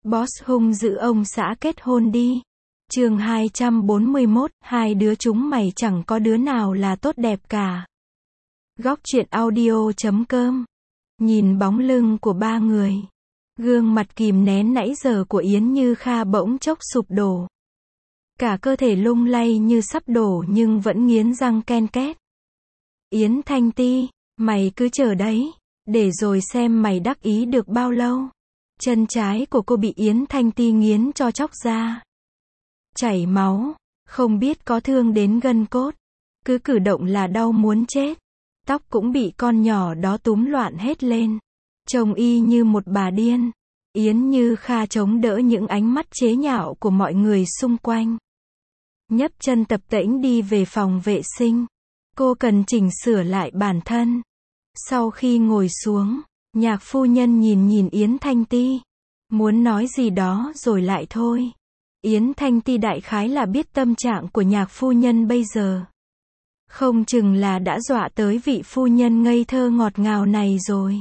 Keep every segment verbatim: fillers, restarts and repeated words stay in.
Boss hung dữ ông xã kết hôn đi. Chương hai trăm bốn mươi mốt, hai đứa chúng mày chẳng có đứa nào là tốt đẹp cả. Góc truyện audio chấm com. Nhìn bóng lưng của ba người, gương mặt kìm nén nãy giờ của Yến Như Kha bỗng chốc sụp đổ. Cả cơ thể lung lay như sắp đổ nhưng vẫn nghiến răng ken két. Yến Thanh Ti, mày cứ chờ đấy, để rồi xem mày đắc ý được bao lâu. Chân trái của cô bị Yến Thanh Ti nghiến cho chóc ra. Chảy máu, không biết có thương đến gân cốt. Cứ cử động là đau muốn chết. Tóc cũng bị con nhỏ đó túm loạn hết lên. Trông y như một bà điên. Yến Như Kha chống đỡ những ánh mắt chế nhạo của mọi người xung quanh. Nhấc chân tập tễnh đi về phòng vệ sinh. Cô cần chỉnh sửa lại bản thân. Sau khi ngồi xuống, nhạc phu nhân nhìn nhìn Yến Thanh Ti. Muốn nói gì đó rồi lại thôi. Yến Thanh Ti đại khái là biết tâm trạng của nhạc phu nhân bây giờ. Không chừng là đã dọa tới vị phu nhân ngây thơ ngọt ngào này rồi.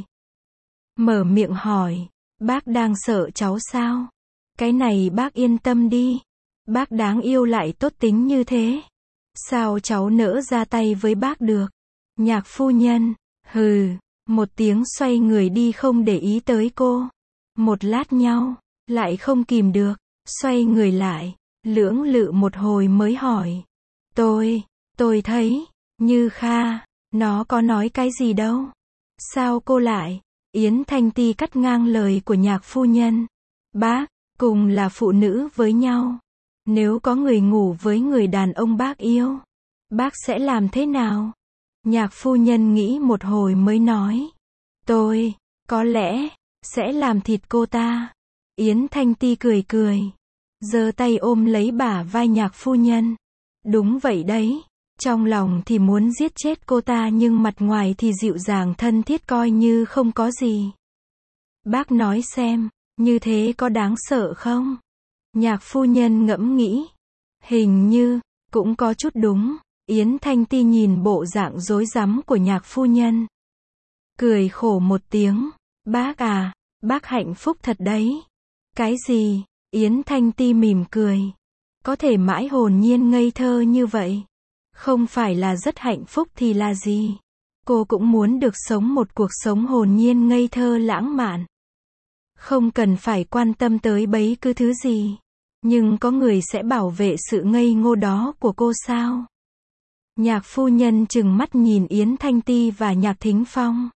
Mở miệng hỏi, bác đang sợ cháu sao? Cái này bác yên tâm đi. Bác đáng yêu lại tốt tính như thế. Sao cháu nỡ ra tay với bác được? Nhạc phu nhân, hừ, một tiếng xoay người đi không để ý tới cô. Một lát nhau, lại không kìm được, xoay người lại, lưỡng lự một hồi mới hỏi. Tôi, tôi thấy, Như Kha, nó có nói cái gì đâu. Sao cô lại? Yến Thanh Ti cắt ngang lời của nhạc phu nhân. Bác, cùng là phụ nữ với nhau. Nếu có người ngủ với người đàn ông bác yêu, bác sẽ làm thế nào? Nhạc phu nhân nghĩ một hồi mới nói. Tôi, có lẽ, sẽ làm thịt cô ta. Yến Thanh Ti cười cười, giơ tay ôm lấy bả vai nhạc phu nhân. Đúng vậy đấy, trong lòng thì muốn giết chết cô ta nhưng mặt ngoài thì dịu dàng thân thiết coi như không có gì. Bác nói xem, như thế có đáng sợ không? Nhạc phu nhân ngẫm nghĩ. Hình như, cũng có chút đúng. Yến Thanh Ti nhìn bộ dạng rối rắm của nhạc phu nhân. Cười khổ một tiếng. Bác à, bác hạnh phúc thật đấy. Cái gì? Yến Thanh Ti mỉm cười. Có thể mãi hồn nhiên ngây thơ như vậy. Không phải là rất hạnh phúc thì là gì? Cô cũng muốn được sống một cuộc sống hồn nhiên ngây thơ lãng mạn. Không cần phải quan tâm tới bấy cứ thứ gì. Nhưng có người sẽ bảo vệ sự ngây ngô đó của cô sao? Nhạc phu nhân trừng mắt nhìn Yến Thanh Ti và Nhạc Thính Phong.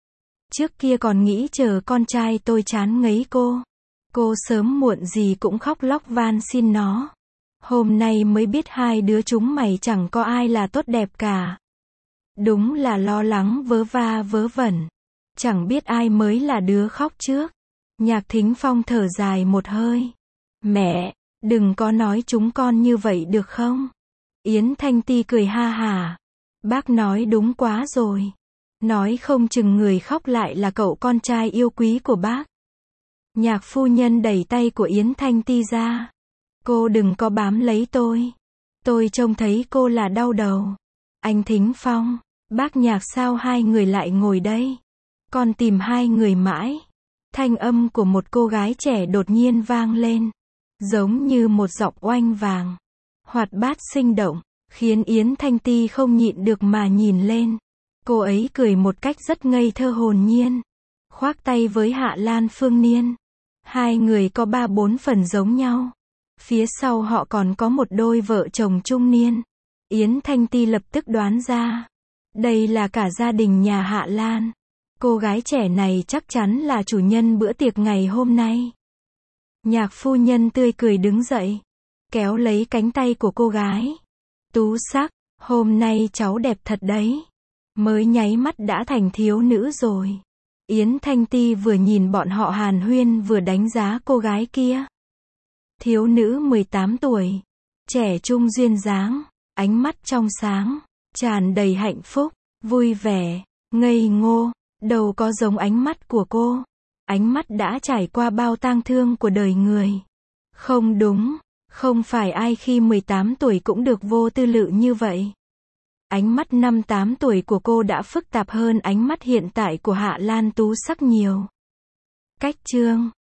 Trước kia còn nghĩ chờ con trai tôi chán ngấy cô. Cô sớm muộn gì cũng khóc lóc van xin nó. Hôm nay mới biết hai đứa chúng mày chẳng có ai là tốt đẹp cả. Đúng là lo lắng vớ va vớ vẩn. Chẳng biết ai mới là đứa khóc trước. Nhạc Thính Phong thở dài một hơi. Mẹ, đừng có nói chúng con như vậy được không? Yến Thanh Ti cười ha hả. Bác nói đúng quá rồi. Nói không chừng người khóc lại là cậu con trai yêu quý của bác. Nhạc phu nhân đẩy tay của Yến Thanh Ti ra. Cô đừng có bám lấy tôi. Tôi trông thấy cô là đau đầu. Anh Thính Phong, bác Nhạc sao hai người lại ngồi đây? Con tìm hai người mãi. Thanh âm của một cô gái trẻ đột nhiên vang lên. Giống như một giọng oanh vàng. Hoạt bát sinh động, khiến Yến Thanh Ti không nhịn được mà nhìn lên. Cô ấy cười một cách rất ngây thơ hồn nhiên. Khoác tay với Hạ Lan Phương Niên. Hai người có ba bốn phần giống nhau. Phía sau họ còn có một đôi vợ chồng trung niên. Yến Thanh Ti lập tức đoán ra. Đây là cả gia đình nhà Hạ Lan. Cô gái trẻ này chắc chắn là chủ nhân bữa tiệc ngày hôm nay. Nhạc phu nhân tươi cười đứng dậy, kéo lấy cánh tay của cô gái. Tú sắc, hôm nay cháu đẹp thật đấy. Mới nháy mắt đã thành thiếu nữ rồi. Yến Thanh Ti vừa nhìn bọn họ hàn huyên vừa đánh giá cô gái kia. Thiếu nữ mười tám tuổi, trẻ trung duyên dáng, ánh mắt trong sáng, tràn đầy hạnh phúc, vui vẻ, ngây ngô, đâu có giống ánh mắt của cô. Ánh mắt đã trải qua bao tang thương của đời người. Không đúng, không phải ai khi mười tám tuổi cũng được vô tư lự như vậy. Ánh mắt năm tám tuổi của cô đã phức tạp hơn ánh mắt hiện tại của Hạ Lan Tú sắc nhiều. Cách chương